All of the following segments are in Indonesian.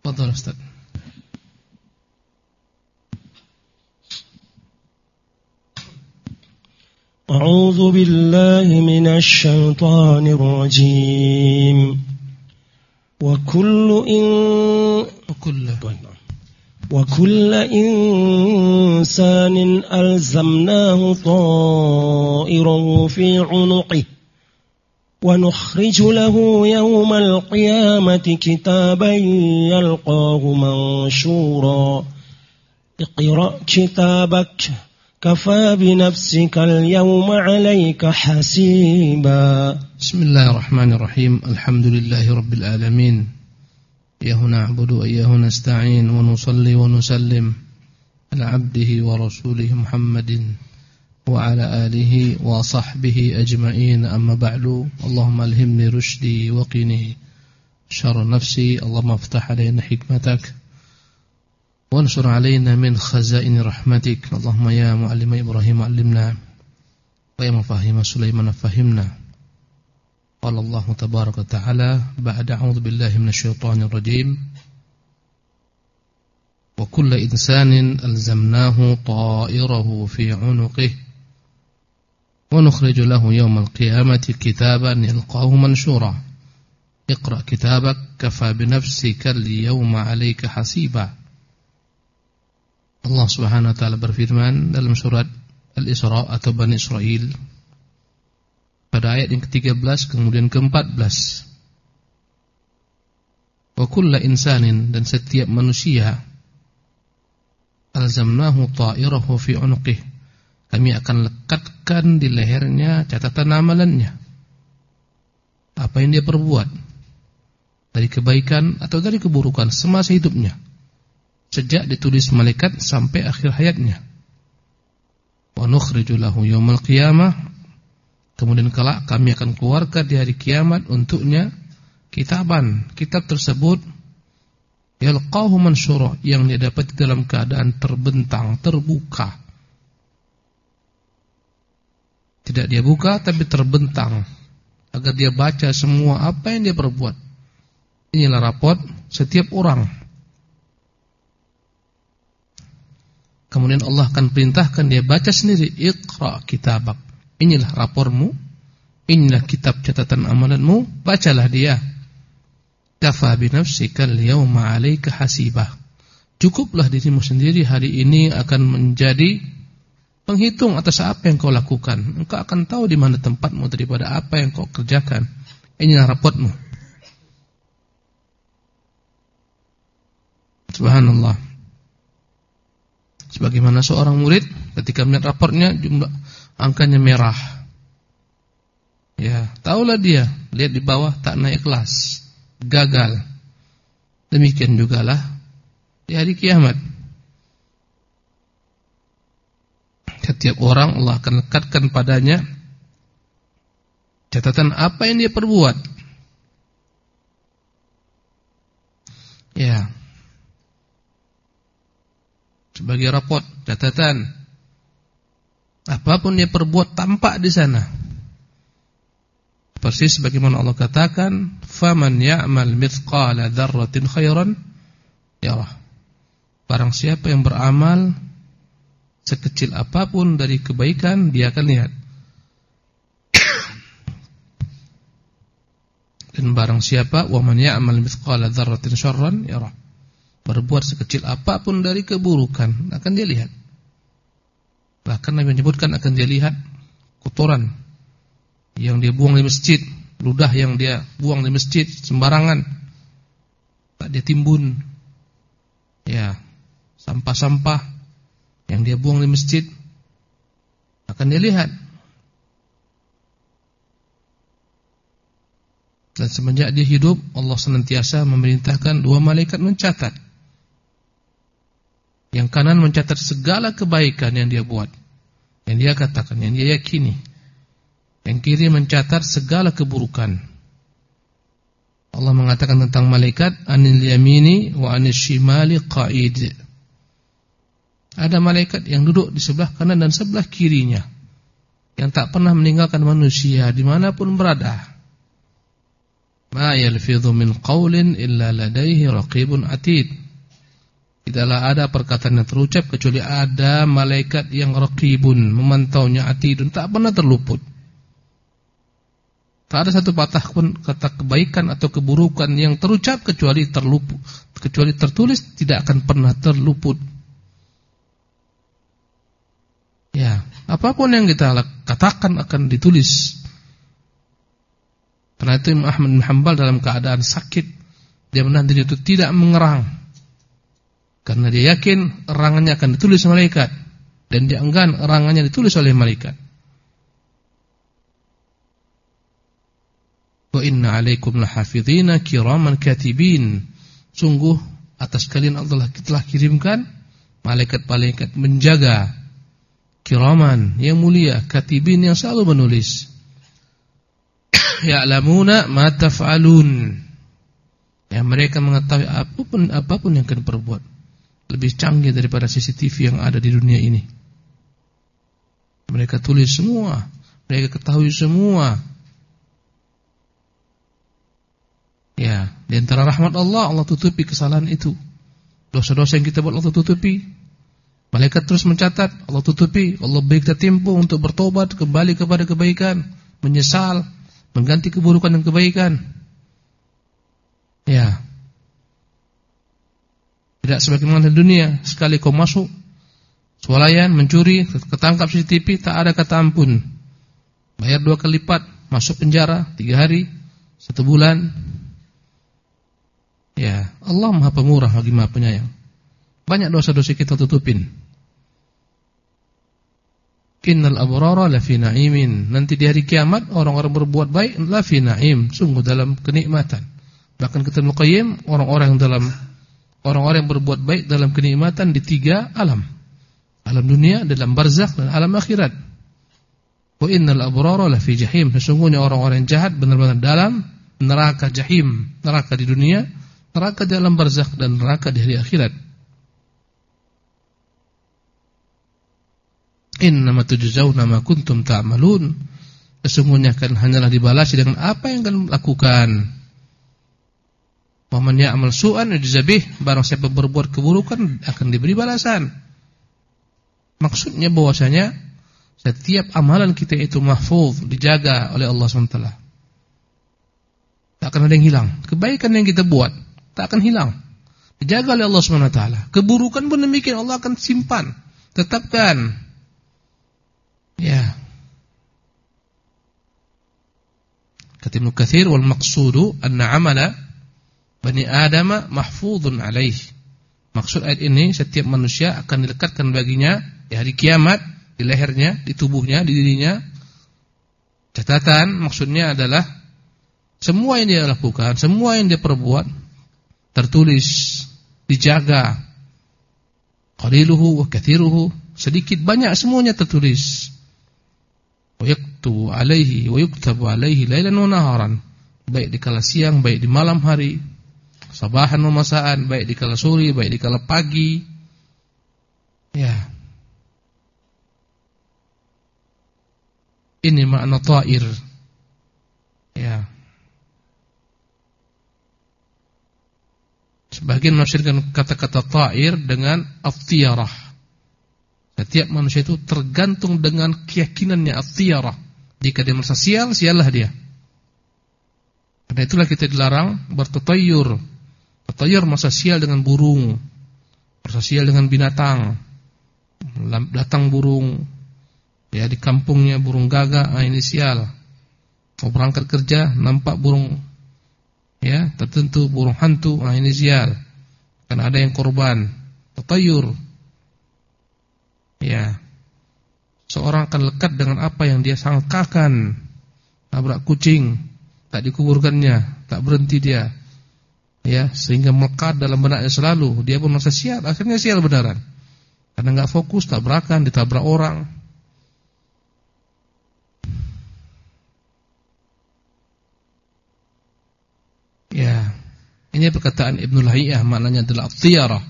Fadhal Ustaz. أعوذ بالله من الشيطان الرجيم وكل إنسان ألزمناه طائره في عنقه ونخرج له يوم القيامة كتابا يلقاه منشورا اقرأ كتابك كفى بنفسك اليوم عليك حسيبا. بسم الله الرحمن الرحيم. الحمد لله رب العالمين. إياه نعبد وإياه نستعين ونصلي ونسلم على عبده ورسوله محمد وعلى آله وصحبه أجمعين. أما بعد. اللهم ألهمني رشدي وقني شر نفسي. اللهم افتح علينا حكمتك وانشر علينا من خزائن رحمتك. اللهم يا معلم إبراهيم علمنا ويا مفاهيم سليمان فهمنا. قال الله تبارك وتعالى بعد أعوذ بالله من الشيطان الرجيم وكل إنسان ألزمناه طائره في عنقه ونخرج له يوم القيامة كتابا يلقاه منشورا اقرأ كتابك كفى بنفسك اليوم عليك حسيبا. Allah Subhanahu wa taala berfirman dalam surat Al-Isra atau Bani Israil pada ayat yang ke-13 kemudian ke-14. Wa kullu insanin, dan setiap manusia, alzamnahu ta'irahu fi 'unuqih, kami akan lekatkan di lehernya catatan amalannya. Apa yang dia perbuat dari kebaikan atau dari keburukan semasa hidupnya, sejak ditulis malaikat sampai akhir hayatnya. Wa nukhriju lahu yaumal qiyamah, kemudian kelak kami akan keluarkan di hari kiamat untuknya kitaban. Kitab tersebut yalqahu mansyura, yang dia dapat dalam keadaan terbentang, terbuka. Tidak dia buka tapi terbentang, agar dia baca semua apa yang dia perbuat. Inilah raport setiap orang. Kemudian Allah akan perintahkan dia baca sendiri, Iqra kitabak. Inilah rapormu, inilah kitab catatan amalanmu, bacalah dia. Kafa binafsika al-yawma 'alaika hasibah. Cukuplah dirimu sendiri hari ini akan menjadi penghitung atas apa yang kau lakukan. Engkau akan tahu di mana tempatmu daripada apa yang kau kerjakan. Inilah raportmu. Subhanallah. Sebagaimana seorang murid ketika melihat raportnya jumlah angkanya merah, ya tahulah dia, lihat di bawah tak naik kelas, gagal. Demikian jugalah di hari kiamat. Setiap orang Allah akan lekatkan padanya catatan apa yang dia perbuat. Ya, sebagai raport, catatan. Apapun dia perbuat tampak di sana. Persis sebagaimana Allah katakan, "Faman ya'mal mithqala dzarratin khairan yarah." Barang siapa yang beramal sekecil apapun dari kebaikan, dia akan lihat. Dan barang siapa wa man ya'mal mithqala dzarratin syarran yarah, berbuat sekecil apapun dari keburukan, akan dia lihat. Bahkan Nabi menyebutkan akan dia lihat kotoran yang dia buang di masjid, ludah yang dia buang di masjid sembarangan, tak dia timbun. Ya, sampah-sampah yang dia buang di masjid akan dia lihat. Dan semenjak dia hidup, Allah senantiasa memerintahkan dua malaikat mencatat. Yang kanan mencatat segala kebaikan yang dia buat, yang dia katakan, yang dia yakini. Yang kiri mencatat segala keburukan. Allah mengatakan tentang malaikat, anil yamini wa anil shimali qa'id. Ada malaikat yang duduk di sebelah kanan dan sebelah kirinya, yang tak pernah meninggalkan manusia dimanapun berada. Ma yalfidhu min qaulin illa ladaihi raqibun atid. Tidaklah ada perkataan yang terucap kecuali ada malaikat yang raqibun, memantaunya, atidun, tak pernah terluput. Tak ada satu patah pun kata kebaikan atau keburukan yang terucap kecuali terluput, kecuali tertulis, tidak akan pernah terluput. Ya, apapun yang kita katakan akan ditulis. Karena itu Imam Ahmad bin Hanbal dalam keadaan sakit, dia menahan diri itu tidak mengerang. Karena dia yakin erangannya akan ditulis malaikat, dan dia enggan erangannya ditulis oleh malaikat. Wa inna alaikum lahafidhina kiraman katibin. Sungguh atas kalian Allah telah kirimkan malaikat-malaikat menjaga, kiraman yang mulia, katibin yang selalu menulis. Ya'lamuna ma taf'alun. Ya, mereka mengetahui apapun yang kalian perbuat. Lebih canggih daripada CCTV yang ada di dunia ini. Mereka tulis semua, mereka ketahui semua. Ya, di antara rahmat Allah, Allah tutupi kesalahan itu. Dosa-dosa yang kita buat Allah tutupi. Malaikat terus mencatat, Allah tutupi. Allah beri kita tempo untuk bertobat, kembali kepada kebaikan, menyesal, mengganti keburukan dan kebaikan. Ya. Tidak sebagaimana di dunia, sekali kau masuk swalayan, mencuri, ketangkap CCTV, tak ada kata ampun. Bayar 2 kali lipat, masuk penjara 3 hari, 1 bulan. Ya, Allah Maha Pemurah lagi Maha Penyayang. Banyak dosa-dosa kita tutupin. Innal abrara lafi na'imin. Nanti di hari kiamat orang-orang berbuat baik lafi na'im, sungguh dalam kenikmatan. Bahkan kata Ibnu Qayyim, orang-orang yang berbuat baik dalam kenikmatan di 3 alam. Alam dunia, dalam barzakh, dan alam akhirat. Wa innal abrara lafi jahim. Sesungguhnya orang-orang yang jahat benar-benar dalam neraka jahim, neraka di dunia, neraka di alam barzakh, dan neraka di hari akhirat. Innama tujzauna ma kuntum ta'malun. Sesungguhnya kan hanyalah dibalasi dengan apa yang kalian lakukan. Wa man ya'mal su'an yujza bih. Barang siapa berbuat keburukan akan diberi balasan. Maksudnya bahwasanya setiap amalan kita itu mahfuz, dijaga oleh Allah SWT. Tak akan ada yang hilang. Kebaikan yang kita buat tak akan hilang, dijaga oleh Allah SWT. Keburukan pun demikian, Allah akan simpan, tetapkan. Ya. Kata Ibnu Katsir, wal maqsudu anna amala bani Adam mahfuzun alaih. Maksud ayat ini, setiap manusia akan dilekatkan baginya di hari kiamat, di lehernya, di tubuhnya, di dirinya catatan. Maksudnya adalah semua yang dia lakukan, semua yang dia perbuat tertulis, dijaga. Qaliluhu wa kathiruhu, sedikit banyak semuanya tertulis. Wa yaktubu alaihi wa yuktabu alaihi lailan wa naharan, baik di kala siang, baik di malam hari, sabahan wa masaan, baik di kala sore, baik di kala pagi. Ya. Ini makna ta'ir. Ya. Sebagian menafsirkan kata-kata ta'ir dengan at-tiyarah. Setiap manusia itu tergantung dengan keyakinannya at-tiyarah. Jika dia merasa sial, siallah dia. Karena itulah kita dilarang bertatayur. Tatayur merasa sial dengan burung, merasa sial dengan binatang. Datang burung, ya di kampungnya burung gagak, ini sial. Mau berangkat kerja, nampak burung ya tertentu, burung hantu, ini sial. Karena ada yang korban. Tatayur. Ya. Seorang akan lekat dengan apa yang dia sangkakan. Nabrak kucing, tak dikuburkannya, tak berhenti dia. Ya, sehingga melekat dalam benaknya selalu. Dia pun merasa sial, akhirnya sial benaran. Karena enggak fokus, tabrakan, ditabrak orang. Ya, ini perkataan Ibnu Lahiyah, maknanya adalah at-tiyarah.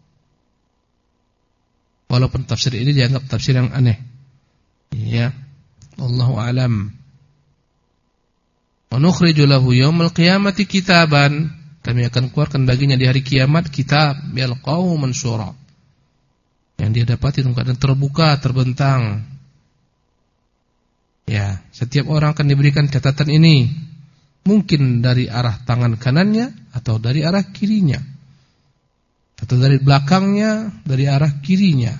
Walaupun tafsir ini dianggap tafsir yang aneh. Ya, Allahu a'lam. Wa nukhriju lahu yaumal qiyamati kitaban, kami akan keluarkan baginya di hari kiamat kitab yalqahu mansyura, yang dia dapati dalam keadaan terbuka, terbentang. Ya, setiap orang akan diberikan catatan ini, mungkin dari arah tangan kanannya atau dari arah kirinya, atau dari belakangnya, dari arah kirinya.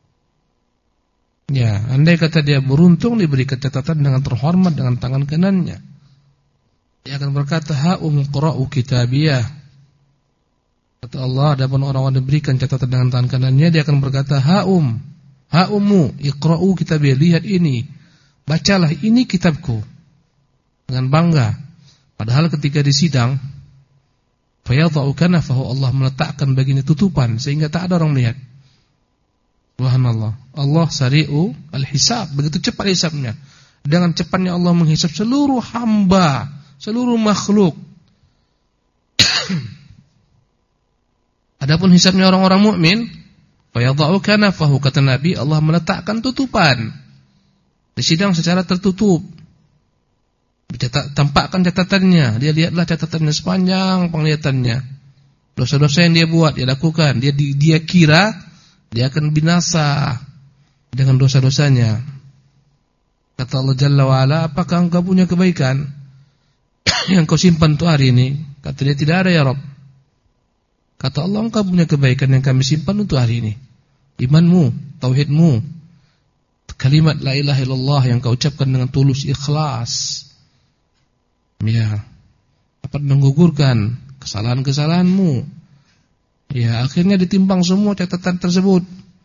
Ya, andai kata dia beruntung diberi catatan dengan terhormat dengan tangan kanannya, dia akan berkata, ha'um qra'u kitabiyah. Kata Allah, adapun orang-orang diberikan catatan dengan tangan kanannya, dia akan berkata, ha'umu iqra'u kitabiyah, lihat ini, bacalah ini kitabku, dengan bangga. Padahal ketika di sidang, fayadha'u kanafahu, Allah meletakkan baginya tutupan sehingga tak ada orang melihat. Subhanallah, Allah sari'u al-hisab, begitu cepat hisabnya. Dengan cepatnya Allah menghisab seluruh hamba, seluruh makhluk. Adapun hisabnya orang-orang mukmin, fayadha'u kanafahu, kata Nabi, Allah meletakkan tutupan. Di sidang secara tertutup, tampakkan catatannya, dia lihatlah catatannya sepanjang penglihatannya. Dosa-dosa yang dia buat, dia lakukan, dia kira dia akan binasa dengan dosa-dosanya. Kata Allah Jalla wa Ala, apakah engkau punya kebaikan yang kau simpan untuk hari ini? Kata dia, tidak ada ya Rabb. Kata Allah, engkau punya kebaikan yang kami simpan untuk hari ini, imanmu, tauhidmu, kalimat la ilaha illallah yang kau ucapkan dengan tulus ikhlas. Ya, dapat menggugurkan kesalahan-kesalahanmu. Ya, akhirnya ditimbang semua catatan tersebut.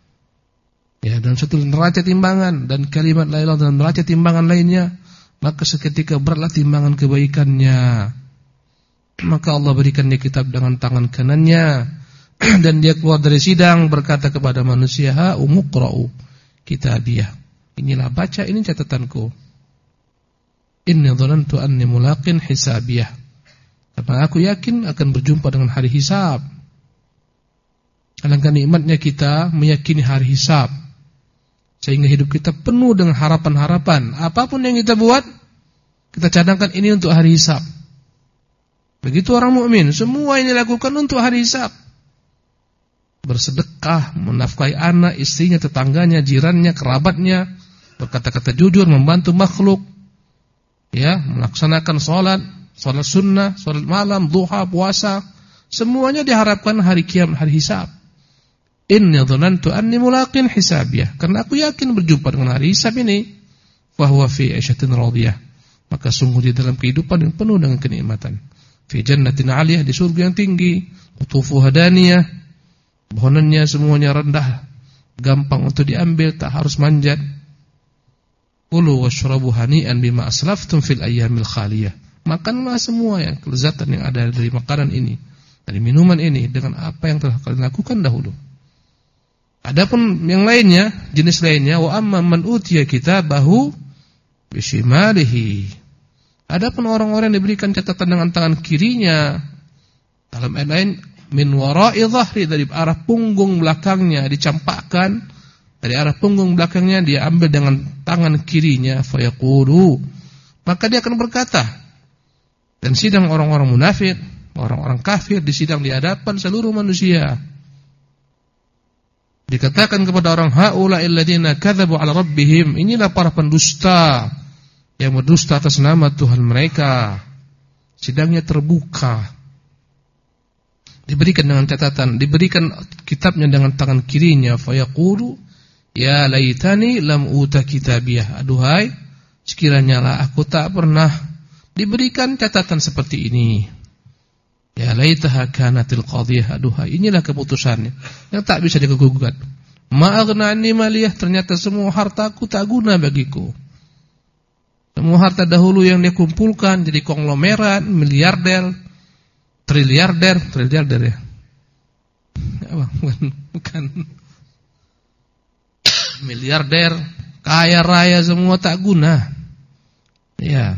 Ya, dan satu neraca timbangan, dan kalimat la ilaha illallah dan neraca timbangan lainnya, maka seketika beratlah timbangan kebaikannya. Maka Allah berikan dia kitab dengan tangan kanannya, dan dia keluar dari sidang berkata kepada manusia, ha umuqra'u kitabiyah, inilah baca ini catatanku. Inni dhanantu anni mulaqin hisabiyah, karena aku yakin akan berjumpa dengan hari hisab. Alangkah nikmatnya kita meyakini hari hisab, sehingga hidup kita penuh dengan harapan-harapan. Apapun yang kita buat, kita cadangkan ini untuk hari hisab. Begitu orang mukmin, semua ini lakukan untuk hari hisab. Bersedekah, menafkahi anak, istrinya, tetangganya, jirannya, kerabatnya, berkata-kata jujur, membantu makhluk, ya, melaksanakan sholat sunnah, sholat malam, duha, puasa, semuanya diharapkan hari kiamat, hari hisab. Inni dhanantu anni mulaqin hisabiyah, karena aku yakin berjumpa dengan hari hisab ini. Fa huwa fi 'ishatin radiyah, maka sungguh di dalam kehidupan yang penuh dengan kenikmatan. Fi jannatin 'aliyah, di surga yang tinggi. Qutufuha daniyah, pohonannya semuanya rendah, gampang untuk diambil, tak harus manjat. Kulu washrabu hani'an bima aslaftum fil ayyamil khaliyah, makanlah semua yang kelezatan yang ada dari makanan ini, dari minuman ini, dengan apa yang telah kalian lakukan dahulu. Adapun yang lainnya, jenis lainnya, wa amma man utiya kitabahu bishimalihi, adapun orang-orang yang diberikan catatan dengan tangan kirinya, dalam ayat lain, min wara'i dhahri, dari arah punggung belakangnya dicampakkan, dari arah punggung belakangnya dia ambil dengan tangan kirinya, fayaqulu, maka dia akan berkata. Dan sidang orang-orang munafik, orang-orang kafir disidang di hadapan seluruh manusia. Dikatakan kepada orang, haula'il ladzina kadzabu 'ala rabbihim, inilah para pendusta yang berdusta atas nama Tuhan mereka. Sidangnya terbuka, diberikan dengan catatan, diberikan kitabnya dengan tangan kirinya, fayaqulu ya laitani lam uta kitabiyah, aduhai sekiranya lah aku tak pernah diberikan catatan seperti ini. Ya laitaha kanatil qadhiyah, aduhai inilah keputusannya yang tak bisa digugat. Ma aghna anni maliyah, ternyata semua hartaku tak guna bagiku. Semua harta dahulu yang dia kumpulkan jadi konglomerat, miliarder, triliarder ya. Bukan. Miliarder, kaya raya semua tak guna. Ya.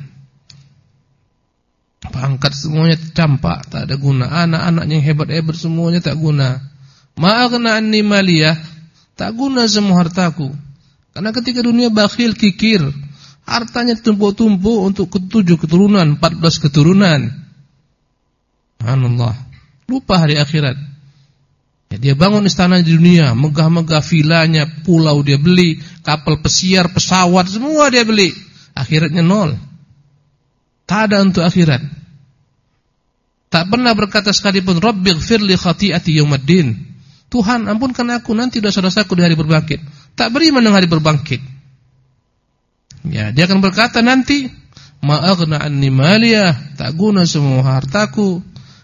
Pangkat semuanya campak, tak ada guna. Anak-anaknya yang hebat-hebat semuanya tak guna. Ma'aghna anni maliyah, tak guna semua hartaku. Karena ketika dunia bakhil, kikir, Hartanya ditumpuk-tumpuk untuk 7 keturunan, 14 keturunan. Subhanallah. Lupa hari akhirat. Ya, dia bangun istana di dunia, megah-megah vilanya, pulau dia beli, kapal pesiar, pesawat, semua dia beli. Akhiratnya nol. Tak ada untuk akhirat. Tak pernah berkata sekalipun, Rabbighfir li khati'ati yaumiddin. Tuhan, ampunkan aku nanti dosa-dosaku di hari berbangkit. Tak beriman dengan hari berbangkit. Ya, dia akan berkata nanti, ma aghna anni maliyah, tak guna semua hartaku.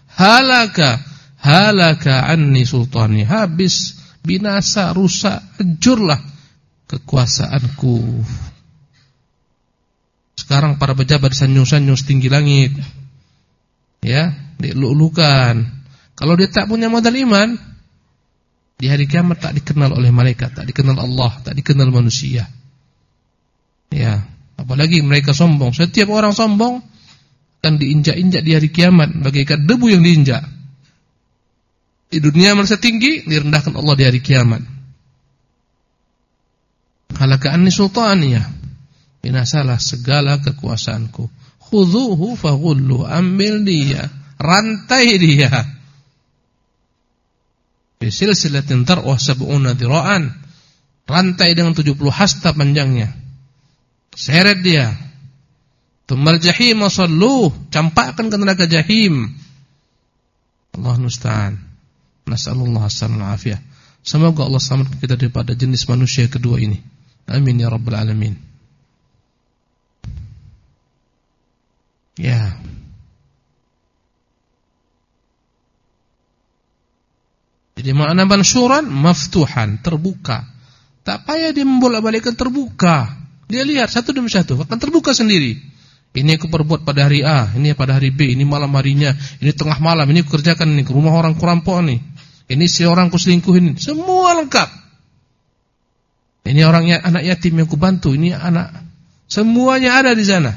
Halaka anni sultani, habis, binasa, rusak, hancurlah kekuasaanku. Sekarang para pejabat sanjung-sanjung setinggi langit, ya, dieluk-elukan. Kalau dia tak punya modal iman, di hari kiamat tak dikenal oleh malaikat, tak dikenal Allah, tak dikenal manusia. Ya, apalagi mereka sombong. Setiap orang sombong akan diinjak-injak di hari kiamat bagaikan debu yang diinjak. Di dunia merasa tinggi, direndahkan Allah di hari kiamat. Halaka anni sultaniyah, binasalah segala kekuasaanku. Khudhuhu faghullu, ambil dia, rantai dia. Fi silsilatin tar'uha 70 dhira'an, rantai dengan 70 hasta panjangnya. Seret dia. Tumal jahim salluh, campakkan ke neraka jahim. Allah musta'an. Nas'alullah as-salamah afiyah. Semoga Allah selamatkan kita daripada jenis manusia kedua ini. Amin ya rabbal alamin. Ya. Jadi makna mansyuran, maftuhan, terbuka. Tak payah dia membolak-balikkan, terbuka. Dia lihat satu demi satu, akan terbuka sendiri. Ini aku perbuat pada hari A, ini pada hari B, ini malam harinya, ini tengah malam, ini aku kerjakan ini ke rumah orang kurampok nih. Ini si orang ku selingkuhin, semua lengkap. Ini orangnya anak yatim yang ku bantu, ini anak, semuanya ada di sana.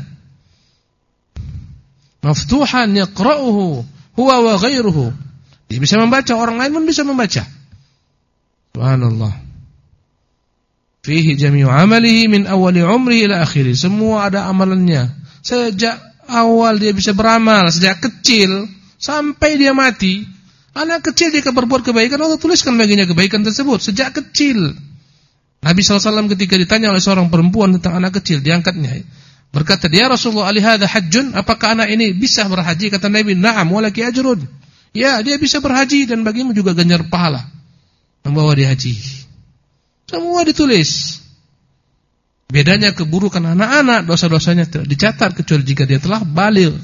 Maftuhan yaqra'uhu huwa wa ghairuhu. Dia bisa membaca, orang lain pun bisa membaca. Subhanallah. Fihi jami'u amalihi min awali umrihi ila akhiri. Semua ada amalannya. Sejak awal dia bisa beramal, sejak kecil sampai dia mati. Anak kecil dia berbuat kebaikan, Allah tuliskan baginya kebaikan tersebut sejak kecil. Nabi SAW ketika ditanya oleh seorang perempuan tentang anak kecil, diangkatnya, berkata, "Ya Rasulullah, ali hadza hajjun?" Apakah anak ini bisa berhaji? Kata Nabi, "Na'am, walaki ajrun." Ya, dia bisa berhaji dan bagimu juga ganjar pahala membawa dia haji. Semua ditulis. Bedanya keburukan anak-anak, dosa-dosanya tidak dicatat kecuali jika dia telah baligh.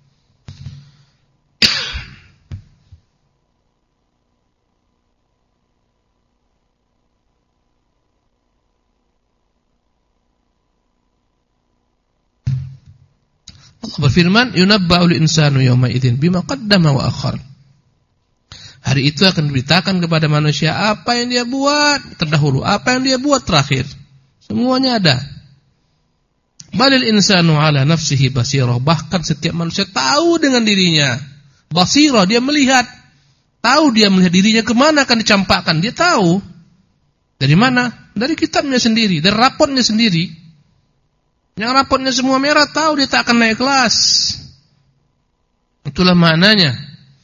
Allah berfirman, "Yunabba'ul insanu yawma idzin bima qaddama wa akhar." Hari itu akan diberitakan kepada manusia apa yang dia buat terdahulu, apa yang dia buat terakhir. Semuanya ada. Balil insanu ala nafsihi basirah. Bahkan setiap manusia tahu dengan dirinya. Basirah, dia melihat. Tahu dia melihat dirinya kemana akan dicampakkan. Dia tahu. Dari mana? Dari kitabnya sendiri, dari rapotnya sendiri. Yang rapotnya semua merah, tahu dia tak akan naik kelas. Itulah maknanya.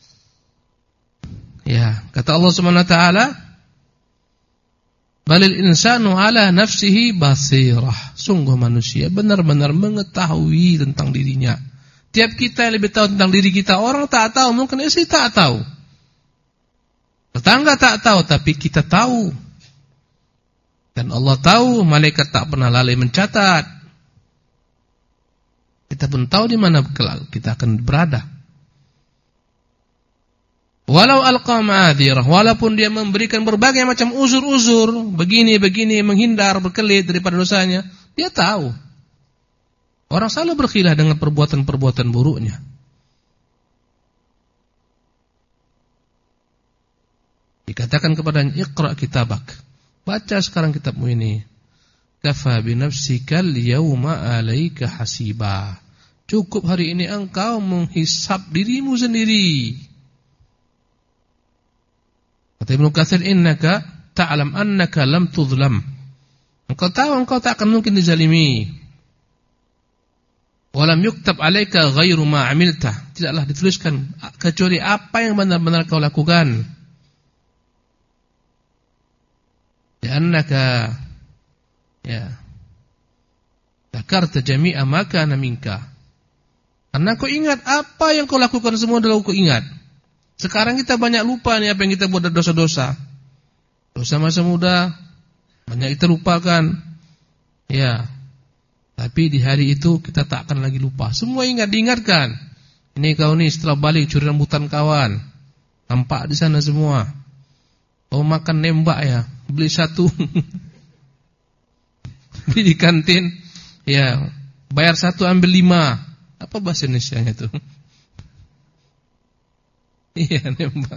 Ya, kata Allah Subhanahu wa taala, "Balil insanu ala nafsihi basirah." Sungguh manusia benar-benar mengetahui tentang dirinya. Tiap kita yang lebih tahu tentang diri kita, orang tak tahu, mungkin istri tak tahu. Tetangga tak tahu, tapi kita tahu. Dan Allah tahu, malaikat tak pernah lalai mencatat. Kita pun tahu di mana kita akan berada. Walau alqa ma'adzirah, walaupun dia memberikan berbagai macam uzur-uzur, begini-begini, menghindar, berkelit daripada dosanya, dia tahu. Orang selalu berkhilaf dengan perbuatan-perbuatan buruknya. Dikatakan kepadanya, "Iqra' kitabak." Baca sekarang kitabmu ini. "Kafa bi nafsikal yawma 'alaika hasiba." Cukup hari ini engkau menghisab dirimu sendiri. Kata Ibnu Katsir, "Innaka ta'lam annaka lam tudlam." Engkau tahu engkau tak akan mungkin dizalimi. Walam yuktab 'alaika ghairu ma 'amilta. Tidaklah dituliskan kecuali apa yang benar-benar kau lakukan. Li'annaka dzakarta jami'a ma kana minka. Karena kau ingat apa yang kau lakukan semua adalah kau ingat. Sekarang kita banyak lupa nih apa yang kita buat dosa-dosa. Dosa masa muda banyak kita lupakan. Ya. Tapi di hari itu kita tak akan lagi lupa. Semua diingatkan. Ini kau nih setelah balik curi rambutan kawan. Nampak di sana semua. Kau makan nembak ya, beli satu. Beli di kantin, ya, bayar satu ambil 5. Apa bahasa Indonesianya itu? Iya, nembak.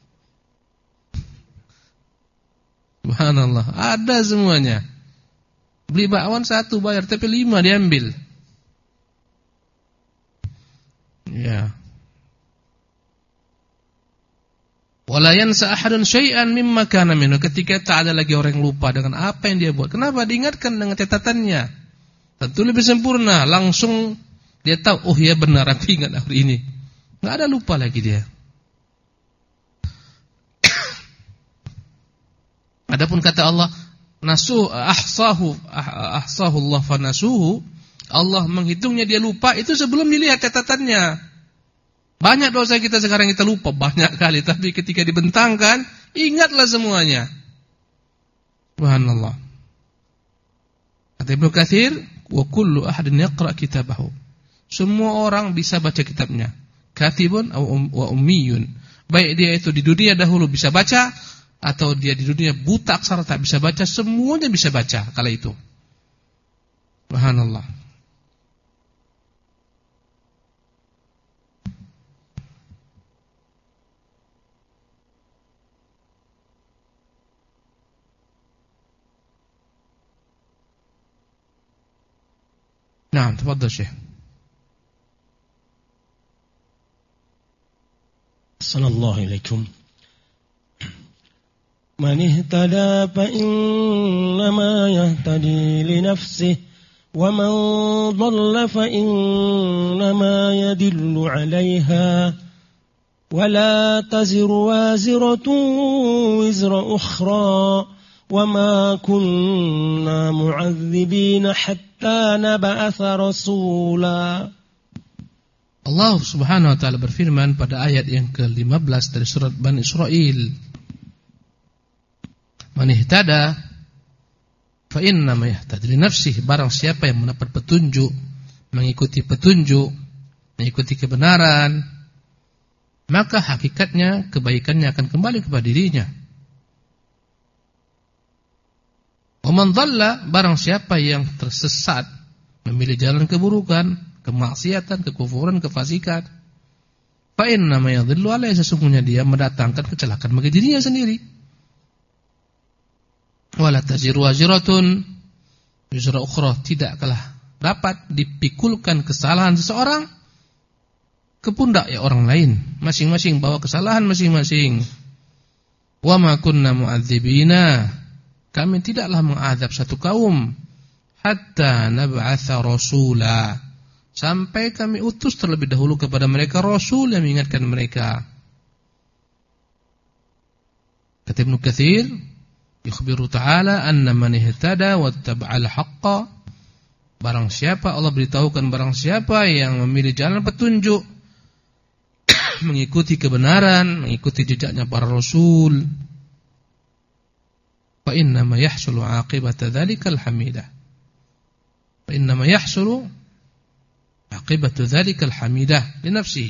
Subhanallah, ada semuanya. Beli bakwan 1 bayar, tapi 5 diambil. Ya. Wala yansa ahadun syai'an mimma kana minhu. Ketika tak ada lagi orang yang lupa dengan apa yang dia buat. Kenapa? Diingatkan dengan catatannya. Tentu lebih sempurna. Langsung dia tahu, oh ya benar aku ingat hari ini. Enggak ada lupa lagi dia. Adapun kata Allah, ahsahu Allah fanasuhu. Allah menghitungnya dia lupa itu sebelum dilihat catatannya. Banyak dosa kita sekarang kita lupa banyak kali, tapi ketika dibentangkan ingatlah semuanya. Subhanallah. Kata Ibnu Katsir, wa kullu ahadin yaqra kitabahu. Semua orang bisa baca kitabnya. Katibun wa ummiyun. Baik dia itu di dunia dahulu bisa baca atau dia di dunia buta aksara tak bisa baca, semuanya bisa baca kala itu. Subhanallah. نعم تفضل شيخ. صلى الله عليكم. من اهتدى فإنما يهتدي لنفسه ومن ضل فإنما يدل عليها ولا تزر وازرة وزر أخرى وما كنا معذبين حتى نبعث رسولا. Allah Subhanahu wa taala berfirman pada ayat yang ke-15 dari surat Bani Israil. Man ihtada fa innama yahtadi li nafsihi. Barang siapa yang mendapat petunjuk, mengikuti petunjuk, mengikuti kebenaran, maka hakikatnya kebaikannya akan kembali kepada dirinya. Wa man dhalla, barang siapa yang tersesat, memilih jalan keburukan, kemaksiatan, kekufuran, kefasikan, fa inna ma yadhillu alaihi, sesungguhnya dia mendatangkan kecelakaan bagi dirinya sendiri. Wala taziru waziratun wizra ukhra, tidaklah dapat dipikulkan kesalahan seseorang ke pundak ya orang lain, masing-masing bawa kesalahan masing-masing. Wa ma kunna mu'adzibina, kami tidaklah mengadab satu kaum hatta nab'atha rasula, sampai kami utus terlebih dahulu kepada mereka rasul yang mengingatkan mereka. Kata Ibnu Katsir, yukhbiru ta'ala anna man ihtada wattaba'al haqqa, barang siapa, Allah beritahukan barang siapa yang memilih jalan petunjuk, mengikuti kebenaran, mengikuti jejaknya para rasul, fa inna ma yahsulu 'aqibata dzalikal hamidah. Fa inna ma yahsulu 'aqibatu dzalikal hamidah li nafsihi.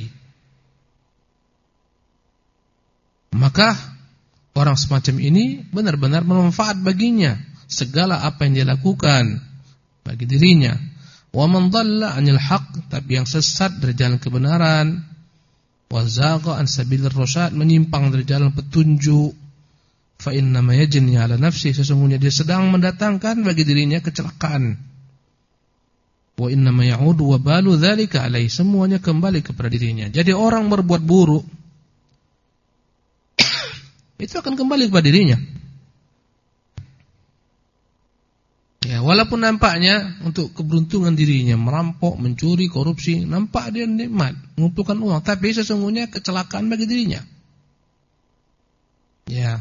Maka orang semacam ini benar-benar bermanfaat baginya segala apa yang dia lakukan bagi dirinya. Wa man dhalla 'anil haqq, tapi yang sesat dari jalan kebenaran, wa zagha an sabilir rasyad, menyimpang dari jalan petunjuk, fa inna ma yajni 'ala nafsi, sesungguhnya dia sedang mendatangkan bagi dirinya kecelakaan. Wa inna ma ya'udu wa balu dzalika alaihi, semuanya kembali kepada dirinya. Jadi orang berbuat buruk itu akan kembali kepada dirinya. Ya, Walaupun nampaknya untuk keberuntungan dirinya, merampok, mencuri, korupsi, nampak dia nikmat, mengumpulkan uang, tapi sesungguhnya kecelakaan bagi dirinya. Ya.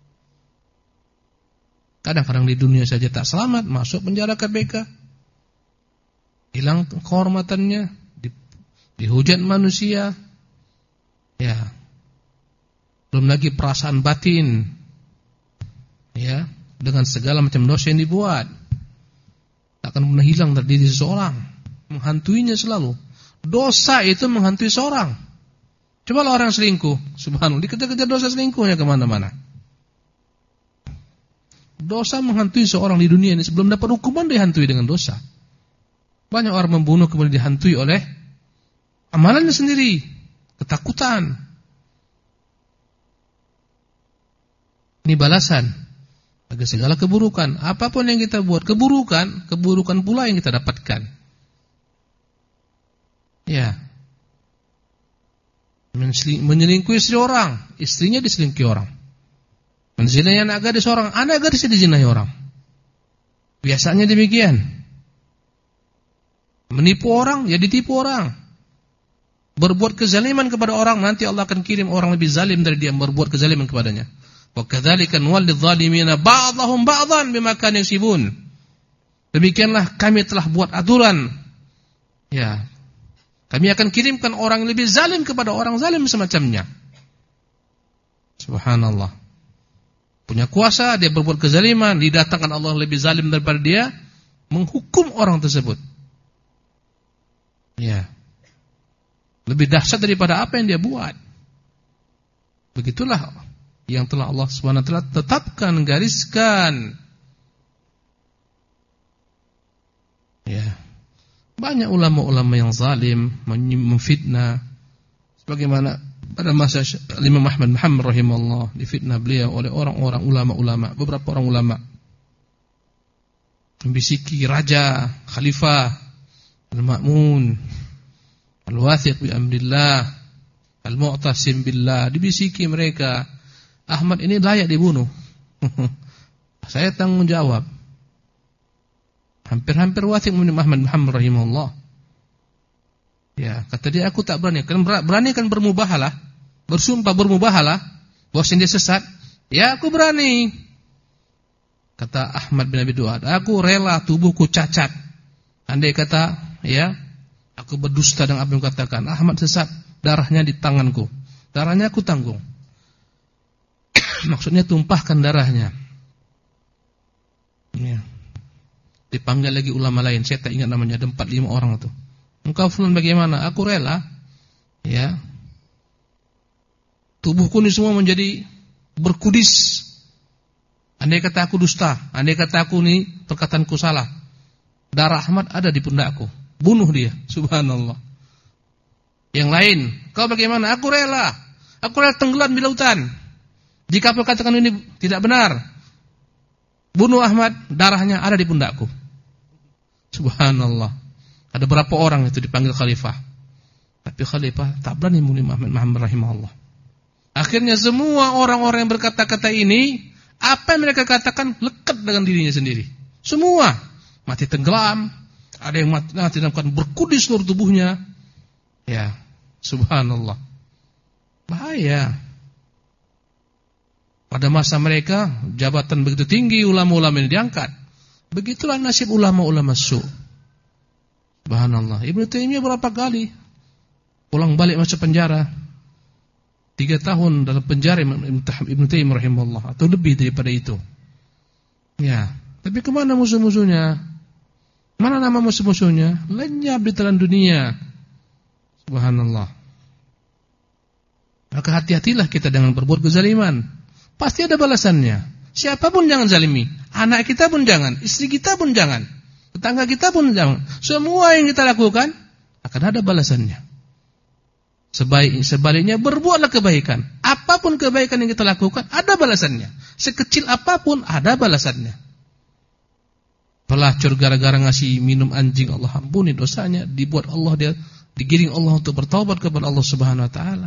Kadang-kadang di dunia saja tak selamat, masuk penjara KPK. Hilang kehormatannya, dihujat manusia. Ya. Belum lagi perasaan batin. Ya, dengan segala macam dosa yang dibuat. Tak akan pernah hilang dari diri seseorang, menghantuinya selalu. Dosa itu menghantui seorang. Cobalah orang selingkuh, subhanallah, dikejar-kejar dosa selingkuhnya kemana-mana. Dosa menghantui seorang di dunia ini, sebelum dapat hukuman dihantui dengan dosa. Banyak orang membunuh kemudian dihantui oleh amalannya sendiri, ketakutan. Ini balasan bagi segala keburukan. Apapun yang kita buat, keburukan pula yang kita dapatkan. Ya. Menyelingkuhi istri orang, istrinya diselingkuhi orang. Menzinahi anak gadis orang, anak gadisnya dizinahi orang. Biasanya demikian. Menipu orang, ya ditipu orang. Berbuat kezaliman kepada orang, nanti Allah akan kirim orang lebih zalim dari dia berbuat kezaliman kepadanya. Wa kadzalika nuwallidz zalimina ba'dahum ba'dhan bima kanu yaksibun. Demikianlah kami telah buat aturan. Ya. Kami akan kirimkan orang yang lebih zalim kepada orang zalim semacamnya. Subhanallah. Punya kuasa, dia berbuat kezaliman, didatangkan Allah lebih zalim daripada dia, menghukum orang tersebut. Ya. Lebih dahsyat daripada apa yang dia buat. Begitulah yang telah Allah SWT tetapkan, gariskan. Ya. Banyak ulama-ulama yang zalim, memfitnah. Sebagaimana pada masa Imam Ahmad bin Hanbal rahimahullah, difitnah beliau oleh orang-orang ulama-ulama, beberapa orang ulama. Membisiki raja, khalifah, al-ma'mun, al-wathiq bi amrillah, al-mu'tasim billah, dibisiki mereka. Ahmad ini layak dibunuh. Saya tanggung jawab. Hampir-hampir wathiq bin Ahmad bin Hanbal rahimahullah. Ya, kata dia, aku tak berani. Kan berani kan bermubahalah, bersumpah bermubahalah bahwa dia sesat. Ya, aku berani. Kata Ahmad bin Abi Duad, aku rela tubuhku cacat. Andai kata, ya, aku berdusta dengan apa yang katakan. Ahmad sesat, darahnya di tanganku. Darahnya aku tanggung. Maksudnya tumpahkan darahnya. Ya. Dipanggil lagi ulama lain, saya tak ingat namanya, ada 4-5 orang itu. Engkau fulan bagaimana? Aku rela. Ya. Tubuhku ini semua menjadi berkudis. Andai kata aku dusta, andai kata aku ini perkataanku salah, darah Ahmad ada di pundakku. Bunuh dia, subhanallah. Yang lain, kau bagaimana? Aku rela. Aku rela tenggelam di lautan. Jika kau katakan ini tidak benar, bunuh Ahmad, darahnya ada di pundakku. Subhanallah. Ada berapa orang itu dipanggil khalifah. Tapi khalifah tak berani membunuh Muhammad rahimahullah. Akhirnya semua orang-orang yang berkata-kata ini, apa yang mereka katakan lekat dengan dirinya sendiri. Semua mati tenggelam, ada yang mati dalam berkudis seluruh tubuhnya. Ya, subhanallah. Bahaya. Pada masa mereka jabatan begitu tinggi, ulama-ulama ini diangkat. Begitulah nasib ulama-ulama su'. Subhanallah. Ibnu Taimiyah berapa kali pulang balik masuk penjara. 3 tahun dalam penjara Ibnu Taimiyah rahimahullah, atau lebih daripada itu. Ya, tapi kemana musuh-musuhnya? Mana nama musuh-musuhnya? Lenyap di telan dunia. Subhanallah. Maka hati-hatilah kita dengan berbuat kezaliman. Pasti ada balasannya. Siapapun jangan zalimi. Anak kita pun jangan, istri kita pun jangan, tetangga kita pun jangan. Semua yang kita lakukan akan ada balasannya. Sebaliknya berbuatlah kebaikan. Apapun kebaikan yang kita lakukan ada balasannya. Sekecil apapun ada balasannya. Pelacur gara-gara ngasih minum anjing, Allah ampuni dosanya, dibuat Allah, dia digiring Allah untuk bertaubat kepada Allah Subhanahu wa taala.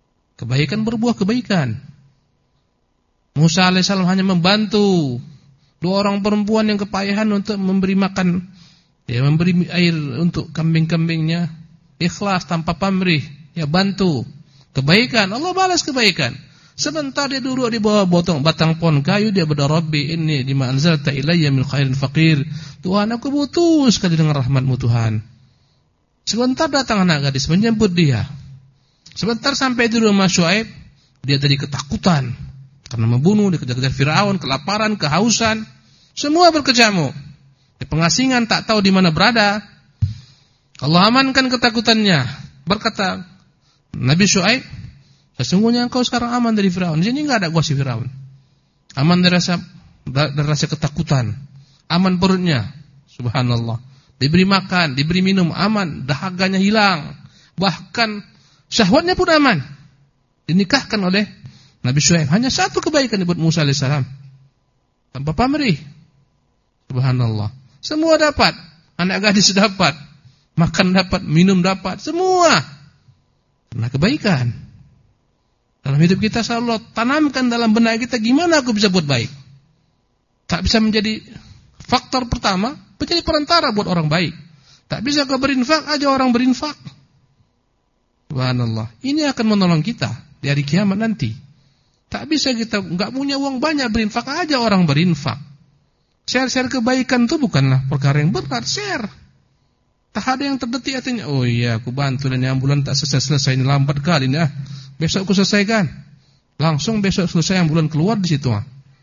Kebaikan berbuah kebaikan. Musa alaihissalam hanya membantu Dua orang perempuan yang kepayahan untuk memberi makan, ya, memberi air untuk kambing-kambingnya, ikhlas tanpa pamrih, ya, bantu kebaikan, Allah balas kebaikan. Sebentar dia duduk di bawah batang pohon kayu, dia berdoa, Rabbi inni lima anzalta ilayya min khairin faqir. Tuhan, aku butuh sekali dengan rahmat-Mu Tuhan. Sebentar datang anak gadis menjemput dia. Sebentar sampai di rumah Syuaib, dia tadi ketakutan karena membunuh, dikejar-kejar Firaun, kelaparan, kehausan, semua berkecamuk. Di pengasingan tak tahu di mana berada. Allah amankan ketakutannya. Berkata Nabi Syuaib, sesungguhnya engkau sekarang aman dari Firaun. Di sini enggak ada kuasa Firaun. Aman dari rasa ketakutan. Aman perutnya. Subhanallah. Diberi makan, diberi minum, aman, dahaganya hilang. Bahkan syahwatnya pun aman. Dinikahkan oleh Nabi Syuaib. Hanya satu kebaikan buat Musa alaihissalam. Tanpa pamrih. Subhanallah. Semua dapat. Anak gadis dapat. Makan dapat, minum dapat, semua. Karena kebaikan. Dalam hidup kita selalu tanamkan dalam benak kita, gimana aku bisa buat baik. Tak bisa menjadi faktor pertama, menjadi perantara buat orang baik. Tak bisa kau berinfak, aja orang berinfak. Subhanallah. Ini akan menolong kita di hari kiamat nanti. Tak bisa kita enggak punya uang banyak, berinfak aja orang berinfak. Share-share kebaikan itu bukanlah perkara yang berat, share. Tak ada yang terdetik hatinya. Oh iya, aku bantu dan yang bulan tak selesai ini lambat kali ini. Besok aku selesaikan. Langsung besok selesai yang bulan keluar di situ.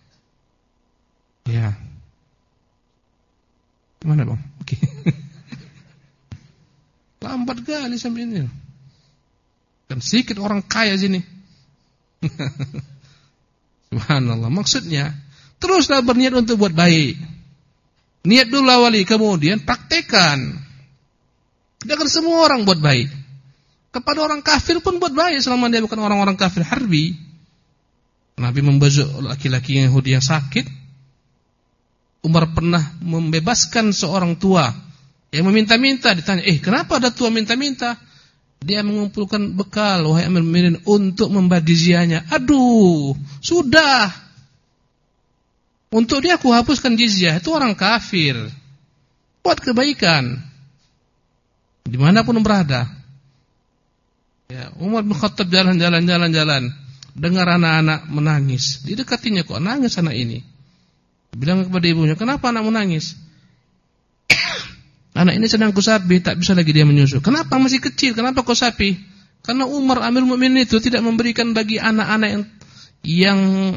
Ya. Gimana bang? Oke. Lambat kali sampai ini. Dan sedikit orang kaya sini. Subhanallah. Maksudnya, teruslah berniat untuk buat baik. Niat dulu awali, kemudian praktekan. Jangan semua orang buat baik. Kepada orang kafir pun buat baik selama dia bukan orang-orang kafir harbi. Nabi membasuh laki-laki Yahudi yang sakit. Umar pernah membebaskan seorang tua yang meminta-minta, ditanya, kenapa ada tua minta-minta? Dia mengumpulkan bekal, wahai Amir Mu'minin, untuk membayar jizyahnya. Aduh, sudah. Untuk dia aku hapuskan jizyah, itu orang kafir. Buat kebaikan. Dimanapun berada. Ya, Umar bin Khattab jalan. Dengar anak-anak menangis. Didekatinya, kok nangis anak ini? Bilang kepada ibunya, kenapa anak menangis? Anak ini sedang kusapi, tak bisa lagi dia menyusu. Kenapa masih kecil? Kenapa kusapi? Karena Umar Amir Mu'minin itu tidak memberikan bagi anak-anak yang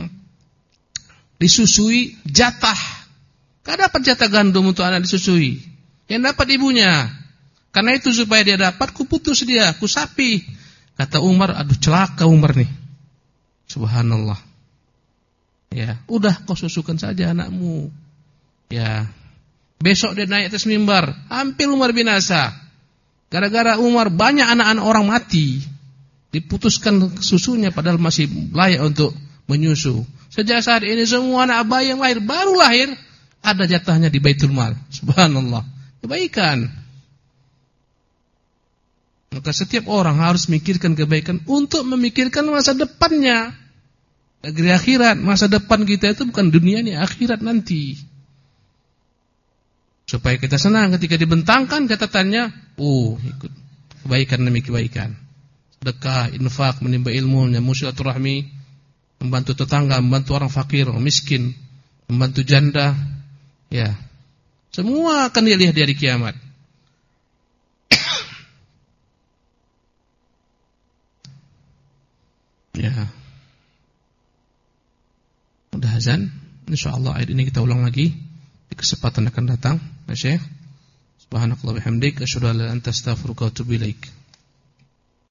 disusui jatah. Gak dapat jatah gandum untuk anak disusui. Yang dapat ibunya. Karena itu supaya dia dapat, kuputus dia, kusapi. Kata Umar, aduh celaka Umar nih. Subhanallah. Ya, udah kau susukan saja anakmu. Ya. Besok dia naik atas mimbar, hampir Umar binasa. Gara-gara Umar banyak anak-anak orang mati. Diputuskan susunya padahal masih layak untuk menyusu. Sejak saat ini semua anak bayi yang lahir, baru lahir, ada jatahnya di Baitul Mal. Subhanallah. Kebaikan. Maka setiap orang harus memikirkan kebaikan untuk memikirkan masa depannya. Negeri akhirat, masa depan kita itu bukan dunia ini, akhirat nanti. Supaya kita senang ketika dibentangkan catatannya, ikut kebaikan demi kebaikan. Sedekah, infak, menimba ilmu, menyambung silaturahmi, membantu tetangga, membantu orang fakir, orang miskin, membantu janda, ya. Semua akan dilihat di hari kiamat. Ya. Udah azan. Insyaallah ayat ini kita ulang lagi di kesempatan akan datang. Ya Syekh. Subhanakallah bihamdik asyhadu an la ilaha illa anta astaghfiruka wa atubu ilaik.